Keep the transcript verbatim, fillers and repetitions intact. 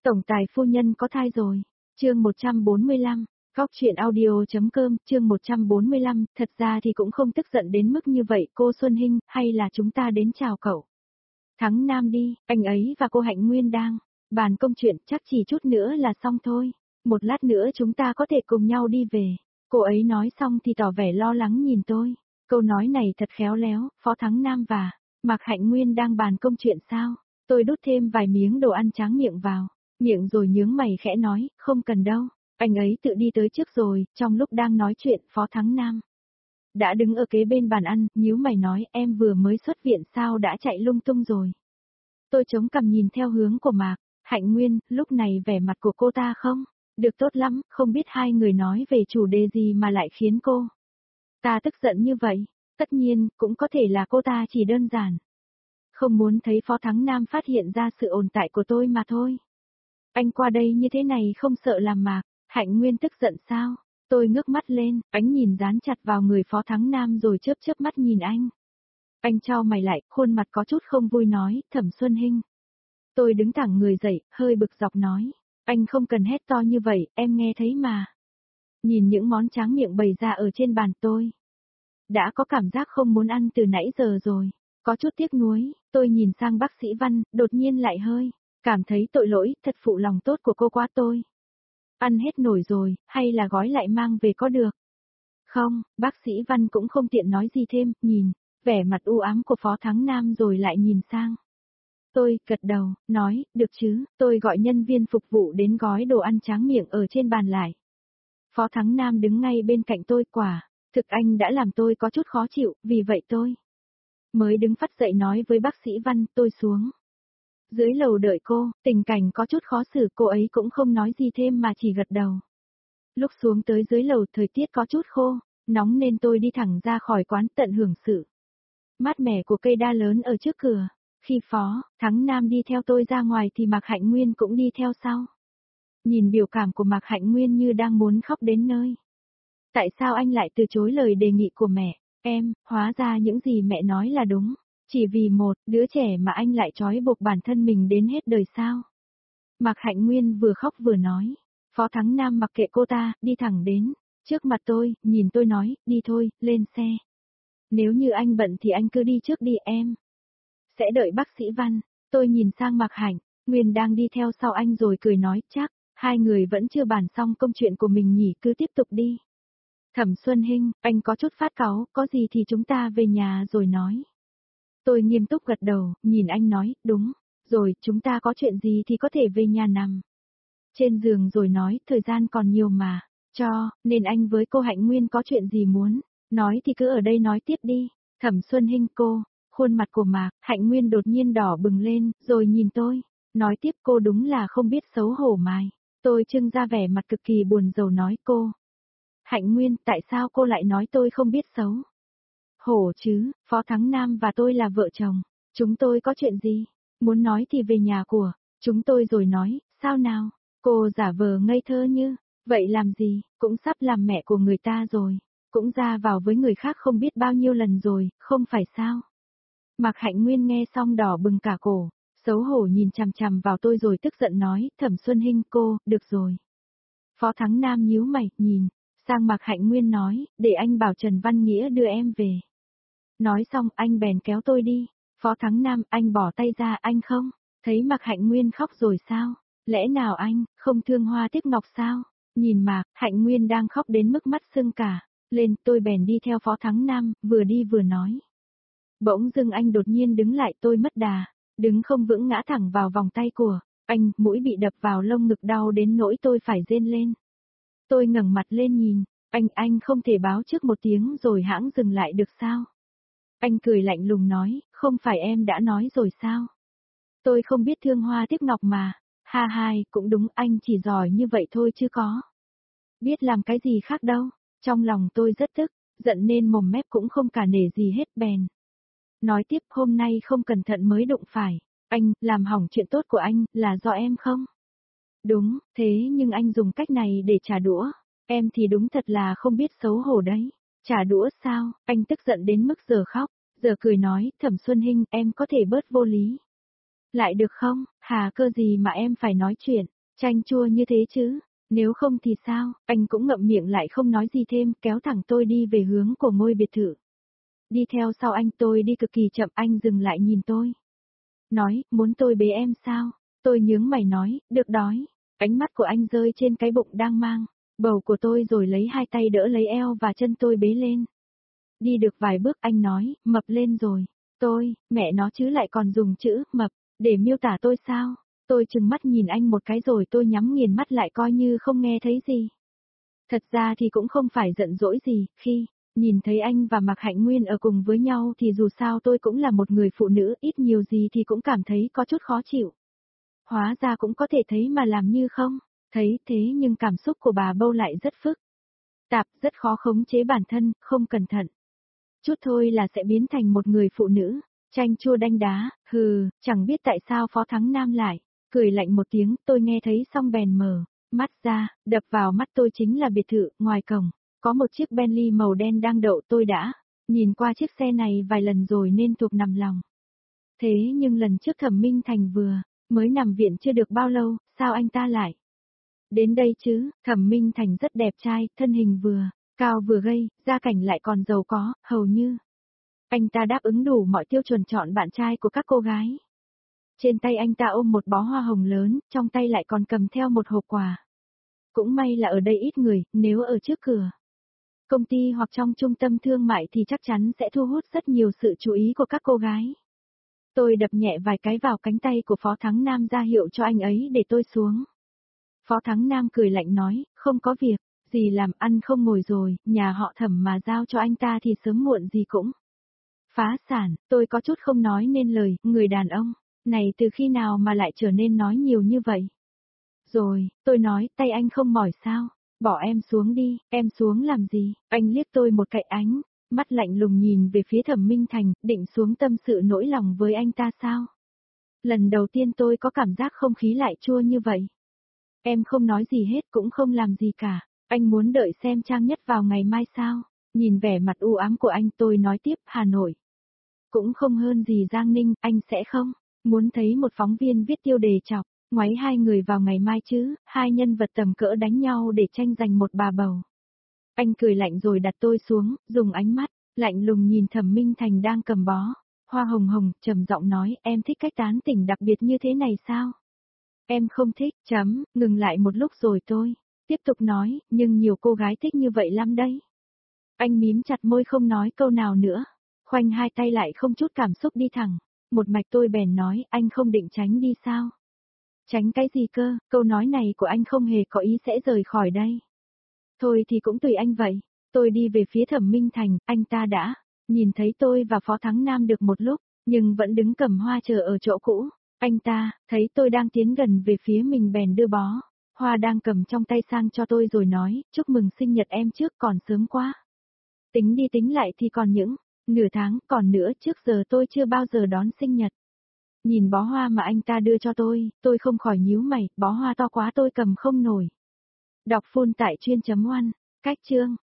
Tổng tài phu nhân có thai rồi. Chương một trăm bốn mươi lăm, Góc truyện audio.com, chương một trăm bốn mươi lăm, thật ra thì cũng không tức giận đến mức như vậy cô Xuân Hinh, hay là chúng ta đến chào cậu. Thắng Nam đi, anh ấy và cô Hạnh Nguyên đang bàn công chuyện, chắc chỉ chút nữa là xong thôi. Một lát nữa chúng ta có thể cùng nhau đi về. Cô ấy nói xong thì tỏ vẻ lo lắng nhìn tôi. Câu nói này thật khéo léo, Phó Thắng Nam và Mạc Hạnh Nguyên đang bàn công chuyện sao? Tôi đút thêm vài miếng đồ ăn tráng miệng vào. Miệng rồi nhướng mày khẽ nói, không cần đâu. Anh ấy tự đi tới trước rồi, trong lúc đang nói chuyện, Phó Thắng Nam đã đứng ở kế bên bàn ăn, nhíu mày nói, em vừa mới xuất viện sao đã chạy lung tung rồi. Tôi chống cằm nhìn theo hướng của Mạc Hạnh Nguyên, lúc này vẻ mặt của cô ta không được tốt lắm, không biết hai người nói về chủ đề gì mà lại khiến cô ta tức giận như vậy. Tất nhiên, cũng có thể là cô ta chỉ đơn giản không muốn thấy Phó Thắng Nam phát hiện ra sự ồn tại của tôi mà thôi. Anh qua đây như thế này không sợ làm Mạc Hạnh Nguyên tức giận sao? Tôi ngước mắt lên, ánh nhìn dán chặt vào người Phó Thắng Nam rồi chớp chớp mắt nhìn anh. Anh chau mày lại, khuôn mặt có chút không vui nói, Thẩm Xuân Hinh. Tôi đứng thẳng người dậy, hơi bực dọc nói, anh không cần hét to như vậy, em nghe thấy mà. Nhìn những món tráng miệng bày ra ở trên bàn tôi đã có cảm giác không muốn ăn từ nãy giờ rồi, có chút tiếc nuối, tôi nhìn sang bác sĩ Văn, đột nhiên lại hơi cảm thấy tội lỗi, thật phụ lòng tốt của cô quá tôi. Ăn hết nổi rồi, hay là gói lại mang về có được? Không, bác sĩ Văn cũng không tiện nói gì thêm, nhìn vẻ mặt u ám của Phó Thắng Nam rồi lại nhìn sang tôi, gật đầu, nói, được chứ, tôi gọi nhân viên phục vụ đến gói đồ ăn tráng miệng ở trên bàn lại. Phó Thắng Nam đứng ngay bên cạnh tôi, quả thực anh đã làm tôi có chút khó chịu, vì vậy tôi mới đứng phắt dậy nói với bác sĩ Văn, tôi xuống dưới lầu đợi cô, tình cảnh có chút khó xử, cô ấy cũng không nói gì thêm mà chỉ gật đầu. Lúc xuống tới dưới lầu thời tiết có chút khô, nóng nên tôi đi thẳng ra khỏi quán tận hưởng sự mát mẻ của cây đa lớn ở trước cửa. Khi Phó Thắng Nam đi theo tôi ra ngoài thì Mạc Hạnh Nguyên cũng đi theo sau. Nhìn biểu cảm của Mạc Hạnh Nguyên như đang muốn khóc đến nơi. Tại sao anh lại từ chối lời đề nghị của mẹ? Em, hóa ra những gì mẹ nói là đúng. Chỉ vì một đứa trẻ mà anh lại trói buộc bản thân mình đến hết đời sao? Mạc Hạnh Nguyên vừa khóc vừa nói. Phó Thắng Nam mặc kệ cô ta, đi thẳng đến trước mặt tôi, nhìn tôi nói, đi thôi, lên xe. Nếu như anh bận thì anh cứ đi trước đi em. Sẽ đợi bác sĩ Văn. Tôi nhìn sang Mạc Hạnh Nguyên đang đi theo sau anh rồi cười nói, chắc hai người vẫn chưa bàn xong công chuyện của mình nhỉ, cứ tiếp tục đi. Thẩm Xuân Hinh, anh có chút phát cáu, có gì thì chúng ta về nhà rồi nói. Tôi nghiêm túc gật đầu, nhìn anh nói, đúng, rồi, chúng ta có chuyện gì thì có thể về nhà nằm trên giường rồi nói, thời gian còn nhiều mà, cho, nên anh với cô Hạnh Nguyên có chuyện gì muốn nói thì cứ ở đây nói tiếp đi. Thẩm Xuân Hinh, cô, khuôn mặt của Mạc Hạnh Nguyên đột nhiên đỏ bừng lên, rồi nhìn tôi, nói tiếp, cô đúng là không biết xấu hổ mài. Tôi trưng ra vẻ mặt cực kỳ buồn rầu nói, cô Hạnh Nguyên, tại sao cô lại nói tôi không biết xấu hổ chứ? Phó Thắng Nam và tôi là vợ chồng, chúng tôi có chuyện gì muốn nói thì về nhà của chúng tôi rồi nói, sao nào? Cô giả vờ ngây thơ như vậy làm gì, cũng sắp làm mẹ của người ta rồi, cũng ra vào với người khác không biết bao nhiêu lần rồi, không phải sao? Mạc Hạnh Nguyên nghe xong đỏ bừng cả cổ, xấu hổ nhìn chằm chằm vào tôi rồi tức giận nói, Thẩm Xuân Hinh, cô, được rồi. Phó Thắng Nam nhíu mày, nhìn sang Mạc Hạnh Nguyên nói, để anh bảo Trần Văn Nghĩa đưa em về. Nói xong anh bèn kéo tôi đi. Phó Thắng Nam, anh bỏ tay ra, anh không thấy Mạc Hạnh Nguyên khóc rồi sao? Lẽ nào anh không thương hoa tiếc ngọc sao? Nhìn Mạc Hạnh Nguyên đang khóc đến mức mắt sưng cả lên, tôi bèn đi theo Phó Thắng Nam, vừa đi vừa nói. Bỗng dưng anh đột nhiên đứng lại, tôi mất đà, đứng không vững ngã thẳng vào vòng tay của anh, mũi bị đập vào lông ngực đau đến nỗi tôi phải rên lên. Tôi ngẩng mặt lên nhìn, anh, anh không thể báo trước một tiếng rồi hãng dừng lại được sao? Anh cười lạnh lùng nói, không phải em đã nói rồi sao? Tôi không biết thương hoa tiếc ngọc mà, ha hai, cũng đúng, anh chỉ giỏi như vậy thôi chứ có biết làm cái gì khác đâu. Trong lòng tôi rất tức, giận nên mồm mép cũng không cả nể gì hết bèn. Nói tiếp, hôm nay không cẩn thận mới đụng phải anh, làm hỏng chuyện tốt của anh, là do em không? Đúng, thế nhưng anh dùng cách này để trả đũa em thì đúng thật là không biết xấu hổ đấy. Trả đũa sao? Anh tức giận đến mức giờ khóc, giờ cười nói, Thẩm Xuân Hinh, em có thể bớt vô lý lại được không? Hà cơ gì mà em phải nói chuyện Chanh chua như thế chứ, nếu không thì sao, anh cũng ngậm miệng lại không nói gì thêm, kéo thẳng tôi đi về hướng của ngôi biệt thự. Đi theo sau anh tôi đi cực kỳ chậm, anh dừng lại nhìn tôi. Nói, muốn tôi bế em sao? Tôi nhướng mày nói, được đói. Ánh mắt của anh rơi trên cái bụng đang mang bầu của tôi rồi lấy hai tay đỡ lấy eo và chân tôi bế lên. Đi được vài bước anh nói, mập lên rồi. Tôi, mẹ nó chứ lại còn dùng chữ, mập, để miêu tả tôi sao? Tôi chừng mắt nhìn anh một cái rồi tôi nhắm nghiền mắt lại coi như không nghe thấy gì. Thật ra thì cũng không phải giận dỗi gì, khi nhìn thấy anh và Mạc Hạnh Nguyên ở cùng với nhau thì dù sao tôi cũng là một người phụ nữ, ít nhiều gì thì cũng cảm thấy có chút khó chịu. Hóa ra cũng có thể thấy mà làm như không, thấy thế nhưng cảm xúc của bà Bâu lại rất phức tạp, rất khó khống chế bản thân, không cẩn thận. Chút thôi là sẽ biến thành một người phụ nữ, chanh chua đanh đá, hừ, chẳng biết tại sao Phó Thắng Nam lại cười lạnh một tiếng, tôi nghe thấy xong bèn mở mắt ra, đập vào mắt tôi chính là biệt thự, ngoài cổng, có một chiếc Bentley màu đen đang đậu, tôi đã nhìn qua chiếc xe này vài lần rồi nên thuộc nằm lòng. Thế nhưng lần trước Thẩm Minh Thành vừa mới nằm viện chưa được bao lâu, sao anh ta lại đến đây chứ? Thẩm Minh Thành rất đẹp trai, thân hình vừa cao vừa gầy, gia cảnh lại còn giàu có, hầu như anh ta đáp ứng đủ mọi tiêu chuẩn chọn bạn trai của các cô gái. Trên tay anh ta ôm một bó hoa hồng lớn, trong tay lại còn cầm theo một hộp quà. Cũng may là ở đây ít người, nếu ở trước cửa công ty hoặc trong trung tâm thương mại thì chắc chắn sẽ thu hút rất nhiều sự chú ý của các cô gái. Tôi đập nhẹ vài cái vào cánh tay của Phó Thắng Nam ra hiệu cho anh ấy để tôi xuống. Phó Thắng Nam cười lạnh nói, không có việc, gì làm ăn không ngồi rồi, nhà họ Thẩm mà giao cho anh ta thì sớm muộn gì cũng phá sản. Tôi có chút không nói nên lời, người đàn ông này từ khi nào mà lại trở nên nói nhiều như vậy. Rồi, tôi nói, tay anh không mỏi sao, bỏ em xuống đi, em xuống làm gì? Anh liếc tôi một cái ánh mắt lạnh lùng nhìn về phía Thẩm Minh Thành, định xuống tâm sự nỗi lòng với anh ta sao? Lần đầu tiên tôi có cảm giác không khí lại chua như vậy. Em không nói gì hết cũng không làm gì cả, anh muốn đợi xem trang nhất vào ngày mai sao? Nhìn vẻ mặt u ám của anh tôi nói tiếp, Hà Nội cũng không hơn gì Giang Ninh, anh sẽ không muốn thấy một phóng viên viết tiêu đề chọc ngoáy hai người vào ngày mai chứ, hai nhân vật tầm cỡ đánh nhau để tranh giành một bà bầu. Anh cười lạnh rồi đặt tôi xuống, dùng ánh mắt lạnh lùng nhìn Thẩm Minh Thành đang cầm bó hoa hồng hồng, trầm giọng nói, em thích cách tán tỉnh đặc biệt như thế này sao? Em không thích, chấm, ngừng lại một lúc rồi tôi tiếp tục nói, nhưng nhiều cô gái thích như vậy lắm đấy. Anh mím chặt môi không nói câu nào nữa, khoanh hai tay lại không chút cảm xúc đi thẳng, một mạch tôi bèn nói, anh không định tránh đi sao? Tránh cái gì cơ, câu nói này của anh không hề có ý sẽ rời khỏi đây. Thôi thì cũng tùy anh vậy. Tôi đi về phía Thẩm Minh Thành, anh ta đã nhìn thấy tôi và Phó Thắng Nam được một lúc, nhưng vẫn đứng cầm hoa chờ ở chỗ cũ. Anh ta thấy tôi đang tiến gần về phía mình bèn đưa bó hoa đang cầm trong tay sang cho tôi rồi nói, chúc mừng sinh nhật em trước, còn sớm quá. Tính đi tính lại thì còn những nửa tháng, còn nữa trước giờ tôi chưa bao giờ đón sinh nhật. Nhìn bó hoa mà anh ta đưa cho tôi, tôi không khỏi nhíu mày, bó hoa to quá tôi cầm không nổi. Đọc full tại chuyên chấm oan, cách chương.